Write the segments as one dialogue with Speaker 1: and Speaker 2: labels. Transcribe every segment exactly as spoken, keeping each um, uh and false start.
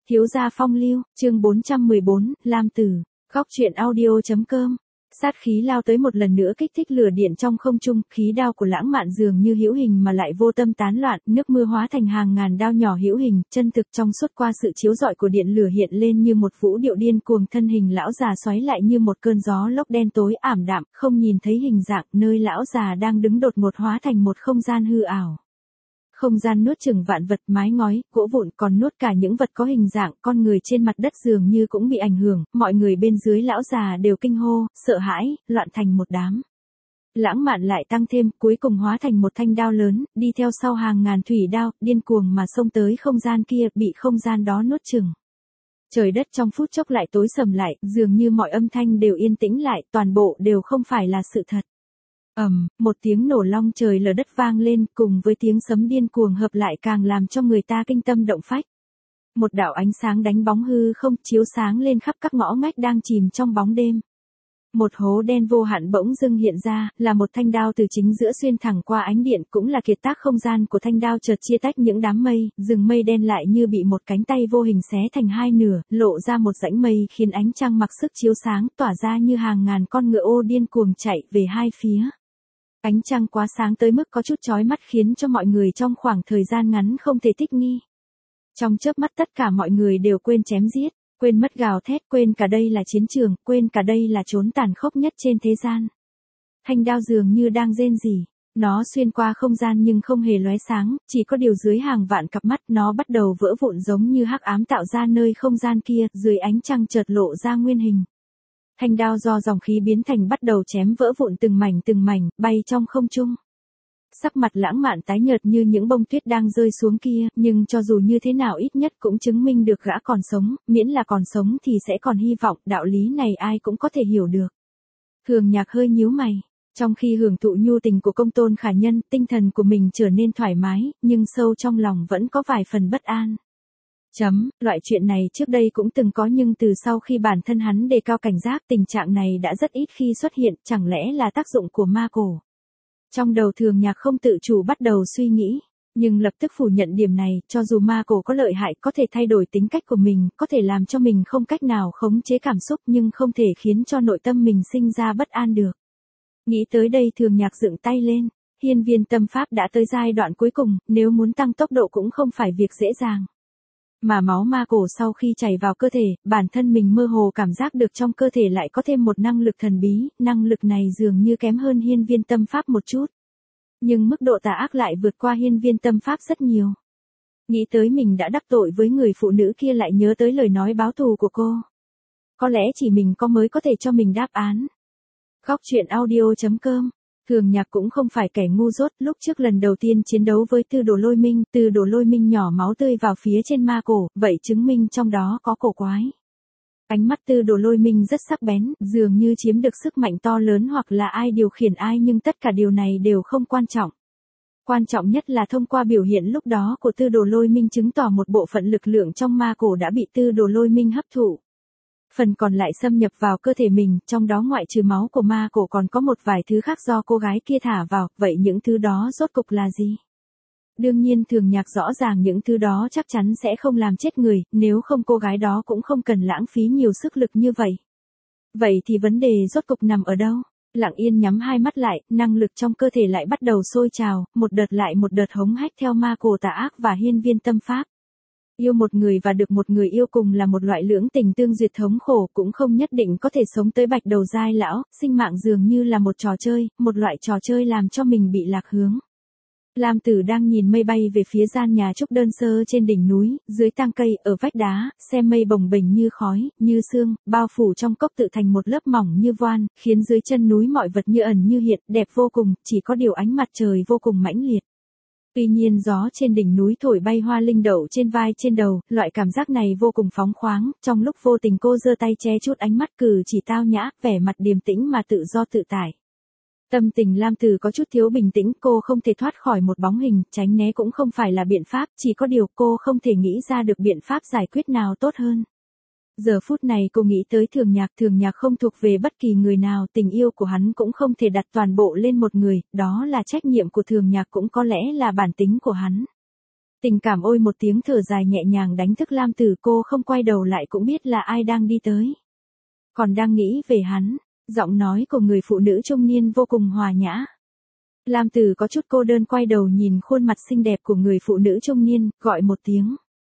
Speaker 1: Thiếu gia phong lưu, chương bốn trăm mười bốn, Lam Tử, góc truyện audio.com. Sát khí lao tới một lần nữa kích thích lửa điện trong không trung, khí đao của lãng mạn dường như hữu hình mà lại vô tâm tán loạn, nước mưa hóa thành hàng ngàn đao nhỏ hữu hình, chân thực trong suốt qua sự chiếu rọi của điện lửa hiện lên như một vũ điệu điên cuồng, thân hình lão già xoáy lại như một cơn gió lốc đen tối ảm đạm, không nhìn thấy hình dạng, nơi lão già đang đứng đột ngột hóa thành một không gian hư ảo. Không gian nuốt chửng vạn vật, mái ngói, gỗ vụn, còn nuốt cả những vật có hình dạng, con người trên mặt đất dường như cũng bị ảnh hưởng, mọi người bên dưới lão già đều kinh hô, sợ hãi, loạn thành một đám. Lãng mạn lại tăng thêm, cuối cùng hóa thành một thanh đao lớn, đi theo sau hàng ngàn thủy đao, điên cuồng mà xông tới không gian kia, bị không gian đó nuốt chửng. Trời đất trong phút chốc lại tối sầm lại, dường như mọi âm thanh đều yên tĩnh lại, toàn bộ đều không phải là sự thật. Ầm, um, một tiếng nổ long trời lở đất vang lên, cùng với tiếng sấm điên cuồng hợp lại càng làm cho người ta kinh tâm động phách. Một đạo ánh sáng đánh bóng hư không, chiếu sáng lên khắp các ngõ ngách đang chìm trong bóng đêm. Một hố đen vô hạn bỗng dưng hiện ra, là một thanh đao từ chính giữa xuyên thẳng qua ánh điện, cũng là kiệt tác không gian của thanh đao chợt chia tách những đám mây, rừng mây đen lại như bị một cánh tay vô hình xé thành hai nửa, lộ ra một dãnh mây khiến ánh trăng mặc sức chiếu sáng, tỏa ra như hàng ngàn con ngựa ô điên cuồng chạy về hai phía. Ánh trăng quá sáng tới mức có chút chói mắt khiến cho mọi người trong khoảng thời gian ngắn không thể thích nghi. Trong chớp mắt tất cả mọi người đều quên chém giết, quên mất gào thét, quên cả đây là chiến trường, quên cả đây là chốn tàn khốc nhất trên thế gian. Thanh đao dường như đang rên rỉ, nó xuyên qua không gian nhưng không hề lóe sáng, chỉ có điều dưới hàng vạn cặp mắt nó bắt đầu vỡ vụn giống như hắc ám tạo ra nơi không gian kia, dưới ánh trăng chợt lộ ra nguyên hình. Thanh đao do dòng khí biến thành bắt đầu chém vỡ vụn từng mảnh từng mảnh, bay trong không trung. Sắc mặt lãng mạn tái nhợt như những bông tuyết đang rơi xuống kia, nhưng cho dù như thế nào ít nhất cũng chứng minh được gã còn sống, miễn là còn sống thì sẽ còn hy vọng, đạo lý này ai cũng có thể hiểu được. Thường Nhạc hơi nhíu mày, trong khi hưởng thụ nhu tình của công tôn khả nhân, tinh thần của mình trở nên thoải mái, nhưng sâu trong lòng vẫn có vài phần bất an. Chấm, loại chuyện này trước đây cũng từng có nhưng từ sau khi bản thân hắn đề cao cảnh giác tình trạng này đã rất ít khi xuất hiện, chẳng lẽ là tác dụng của ma cổ. Trong đầu Thường Nhạc không tự chủ bắt đầu suy nghĩ, nhưng lập tức phủ nhận điểm này, cho dù ma cổ có lợi hại có thể thay đổi tính cách của mình, có thể làm cho mình không cách nào khống chế cảm xúc nhưng không thể khiến cho nội tâm mình sinh ra bất an được. Nghĩ tới đây Thường Nhạc dựng tay lên, hiên viên tâm pháp đã tới giai đoạn cuối cùng, nếu muốn tăng tốc độ cũng không phải việc dễ dàng. Mà máu ma cổ sau khi chảy vào cơ thể, bản thân mình mơ hồ cảm giác được trong cơ thể lại có thêm một năng lực thần bí, năng lực này dường như kém hơn hiên viên tâm pháp một chút. Nhưng mức độ tà ác lại vượt qua hiên viên tâm pháp rất nhiều. Nghĩ tới mình đã đắc tội với người phụ nữ kia lại nhớ tới lời nói báo thù của cô. Có lẽ chỉ mình có mới có thể cho mình đáp án. Góc truyện audio.com. Thường Nhạc cũng không phải kẻ ngu dốt, lúc trước lần đầu tiên chiến đấu với Tư Đồ Lôi Minh, Tư Đồ Lôi Minh nhỏ máu tươi vào phía trên ma cổ, vậy chứng minh trong đó có cổ quái. Ánh mắt Tư Đồ Lôi Minh rất sắc bén, dường như chiếm được sức mạnh to lớn hoặc là ai điều khiển ai nhưng tất cả điều này đều không quan trọng. Quan trọng nhất là thông qua biểu hiện lúc đó của Tư Đồ Lôi Minh chứng tỏ một bộ phận lực lượng trong ma cổ đã bị Tư Đồ Lôi Minh hấp thụ. Phần còn lại xâm nhập vào cơ thể mình, trong đó ngoại trừ máu của ma cổ còn có một vài thứ khác do cô gái kia thả vào, vậy những thứ đó rốt cục là gì? Đương nhiên Thường Nhạc rõ ràng những thứ đó chắc chắn sẽ không làm chết người, nếu không cô gái đó cũng không cần lãng phí nhiều sức lực như vậy. Vậy thì vấn đề rốt cục nằm ở đâu? Lặng yên nhắm hai mắt lại, năng lực trong cơ thể lại bắt đầu sôi trào, một đợt lại một đợt hống hách theo ma cổ tà ác và hiên viên tâm pháp. Yêu một người và được một người yêu cùng là một loại lưỡng tình tương duyệt thống khổ, cũng không nhất định có thể sống tới bạch đầu giai lão, sinh mạng dường như là một trò chơi, một loại trò chơi làm cho mình bị lạc hướng. Lam Tử đang nhìn mây bay về phía gian nhà trúc đơn sơ trên đỉnh núi, dưới tang cây, ở vách đá, xem mây bồng bềnh như khói, như sương, bao phủ trong cốc tự thành một lớp mỏng như voan, khiến dưới chân núi mọi vật như ẩn như hiện, đẹp vô cùng, chỉ có điều ánh mặt trời vô cùng mãnh liệt. Tuy nhiên gió trên đỉnh núi thổi bay hoa linh đậu trên vai trên đầu, loại cảm giác này vô cùng phóng khoáng, trong lúc vô tình cô giơ tay che chút ánh mắt cử chỉ tao nhã, vẻ mặt điềm tĩnh mà tự do tự tại. Tâm tình Lam Tử có chút thiếu bình tĩnh, cô không thể thoát khỏi một bóng hình, tránh né cũng không phải là biện pháp, chỉ có điều cô không thể nghĩ ra được biện pháp giải quyết nào tốt hơn. Giờ phút này cô nghĩ tới Thường Nhạc, Thường Nhạc không thuộc về bất kỳ người nào, tình yêu của hắn cũng không thể đặt toàn bộ lên một người, đó là trách nhiệm của Thường Nhạc cũng có lẽ là bản tính của hắn. Tình cảm ôi một tiếng thở dài nhẹ nhàng đánh thức Lam Tử, cô không quay đầu lại cũng biết là ai đang đi tới. Còn đang nghĩ về hắn, giọng nói của người phụ nữ trung niên vô cùng hòa nhã. Lam Tử có chút cô đơn quay đầu nhìn khuôn mặt xinh đẹp của người phụ nữ trung niên, gọi một tiếng.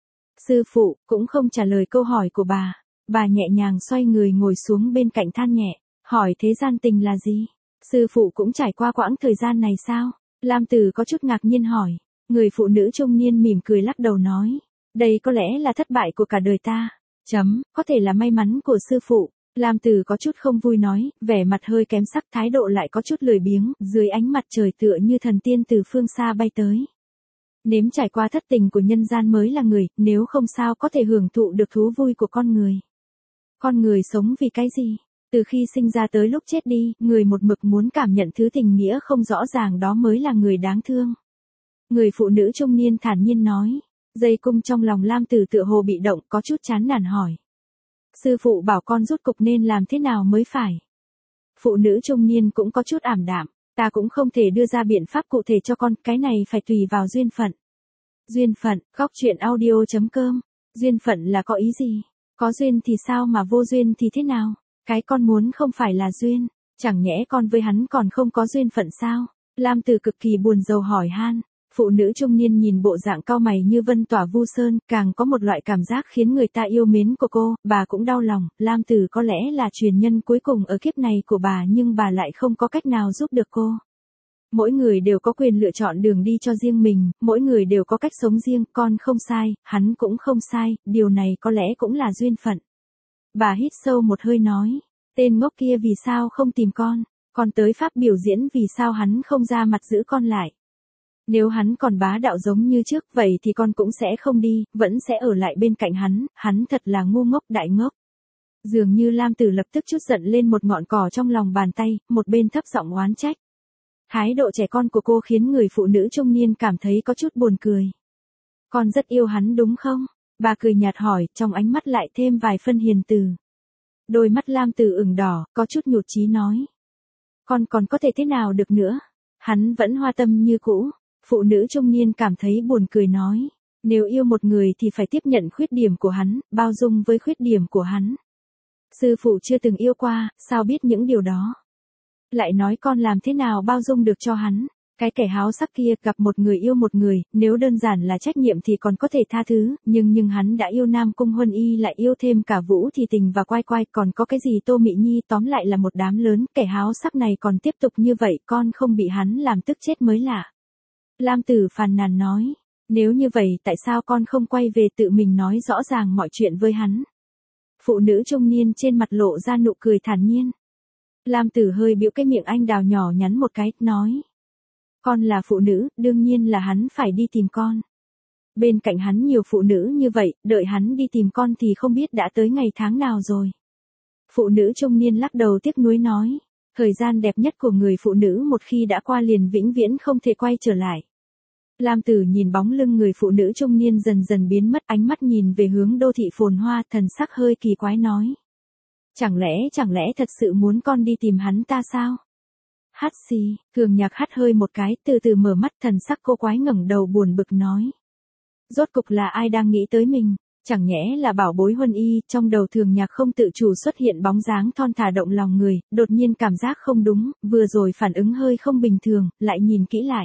Speaker 1: Sư phụ, cũng không trả lời câu hỏi của bà. Bà nhẹ nhàng xoay người ngồi xuống bên cạnh than nhẹ, hỏi thế gian tình là gì? Sư phụ cũng trải qua quãng thời gian này sao? Lam Tử có chút ngạc nhiên hỏi. Người phụ nữ trung niên mỉm cười lắc đầu nói. Đây có lẽ là thất bại của cả đời ta. Chấm, có thể là may mắn của sư phụ. Lam Tử có chút không vui nói, vẻ mặt hơi kém sắc, thái độ lại có chút lười biếng, dưới ánh mặt trời tựa như thần tiên từ phương xa bay tới. Nếm trải qua thất tình của nhân gian mới là người, nếu không sao có thể hưởng thụ được thú vui của con người. Con người sống vì cái gì? Từ khi sinh ra tới lúc chết đi, người một mực muốn cảm nhận thứ tình nghĩa không rõ ràng đó mới là người đáng thương. Người phụ nữ trung niên thản nhiên nói. Dây cung trong lòng Lam Tử tựa hồ bị động, có chút chán nản hỏi. Sư phụ bảo con rốt cục nên làm thế nào mới phải? Phụ nữ trung niên cũng có chút ảm đạm. Ta cũng không thể đưa ra biện pháp cụ thể cho con, cái này phải tùy vào duyên phận. Duyên phận, góc truyện audio chấm com. Duyên phận là có ý gì? Có duyên thì sao mà vô duyên thì thế nào? Cái con muốn không phải là duyên, chẳng nhẽ con với hắn còn không có duyên phận sao? Lam Tử cực kỳ buồn rầu hỏi han. Phụ nữ trung niên nhìn bộ dạng cau mày như vân tỏa vu sơn, càng có một loại cảm giác khiến người ta yêu mến của cô, bà cũng đau lòng, Lam Tử có lẽ là truyền nhân cuối cùng ở kiếp này của bà nhưng bà lại không có cách nào giúp được cô. Mỗi người đều có quyền lựa chọn đường đi cho riêng mình, mỗi người đều có cách sống riêng, con không sai, hắn cũng không sai, điều này có lẽ cũng là duyên phận. Bà hít sâu một hơi nói, tên ngốc kia vì sao không tìm con, con tới Pháp biểu diễn vì sao hắn không ra mặt giữ con lại. Nếu hắn còn bá đạo giống như trước vậy thì con cũng sẽ không đi, vẫn sẽ ở lại bên cạnh hắn, hắn thật là ngu ngốc đại ngốc. Dường như Lam Tử lập tức chút giận lên một ngọn cỏ trong lòng bàn tay, một bên thấp giọng oán trách. Thái độ trẻ con của cô khiến người phụ nữ trung niên cảm thấy có chút buồn cười. Con rất yêu hắn đúng không? Bà cười nhạt hỏi, trong ánh mắt lại thêm vài phân hiền từ. Đôi mắt Lam Tử ửng đỏ, có chút nhụt chí nói. Con còn có thể thế nào được nữa? Hắn vẫn hoa tâm như cũ. Phụ nữ trung niên cảm thấy buồn cười nói. Nếu yêu một người thì phải tiếp nhận khuyết điểm của hắn, bao dung với khuyết điểm của hắn. Sư phụ chưa từng yêu qua, sao biết những điều đó? Lại nói con làm thế nào bao dung được cho hắn? Cái kẻ háo sắc kia gặp một người yêu một người, nếu đơn giản là trách nhiệm thì còn có thể tha thứ, nhưng nhưng hắn đã yêu Nam Cung Huân Y lại yêu thêm cả Vũ Thì Tình và Quai Quai, còn có cái gì Tô Mị Nhi, tóm lại là một đám lớn, kẻ háo sắc này còn tiếp tục như vậy, con không bị hắn làm tức chết mới lạ. Lam Tử phàn nàn nói, nếu như vậy tại sao con không quay về tự mình nói rõ ràng mọi chuyện với hắn? Phụ nữ trung niên trên mặt lộ ra nụ cười thản nhiên. Lam Tử hơi bĩu cái miệng anh đào nhỏ nhắn một cái, nói. Con là phụ nữ, đương nhiên là hắn phải đi tìm con. Bên cạnh hắn nhiều phụ nữ như vậy, đợi hắn đi tìm con thì không biết đã tới ngày tháng nào rồi. Phụ nữ trung niên lắc đầu tiếc nuối nói. Thời gian đẹp nhất của người phụ nữ một khi đã qua liền vĩnh viễn không thể quay trở lại. Lam Tử nhìn bóng lưng người phụ nữ trung niên dần dần biến mất, ánh mắt nhìn về hướng đô thị phồn hoa, thần sắc hơi kỳ quái nói. Chẳng lẽ, chẳng lẽ thật sự muốn con đi tìm hắn ta sao? Hát xì, Thường Nhạc hắt hơi một cái, từ từ mở mắt, thần sắc cô quái ngẩng đầu buồn bực nói. Rốt cục là ai đang nghĩ tới mình? Chẳng nhẽ là Bảo Bối Huân Y? Trong đầu Thường Nhạc không tự chủ xuất hiện bóng dáng thon thả động lòng người, đột nhiên cảm giác không đúng, vừa rồi phản ứng hơi không bình thường, lại nhìn kỹ lại.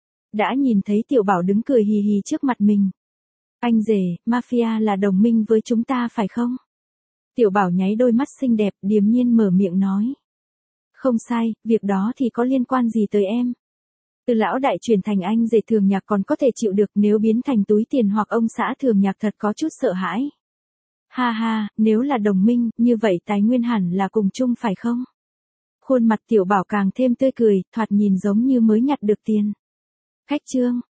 Speaker 1: Đã nhìn thấy Tiểu Bảo đứng cười hì hì trước mặt mình. Anh rể, Mafia là đồng minh với chúng ta phải không? Tiểu Bảo nháy đôi mắt xinh đẹp, điềm nhiên mở miệng nói. Không sai, việc đó thì có liên quan gì tới em? Từ lão đại chuyển thành anh rể Thường Nhạc còn có thể chịu được, nếu biến thành túi tiền hoặc ông xã Thường Nhạc thật có chút sợ hãi. Ha ha, nếu là đồng minh, như vậy tài nguyên hẳn là cùng chung phải không? Khuôn mặt Tiểu Bảo càng thêm tươi cười, thoạt nhìn giống như mới nhặt được tiền. Khách trương,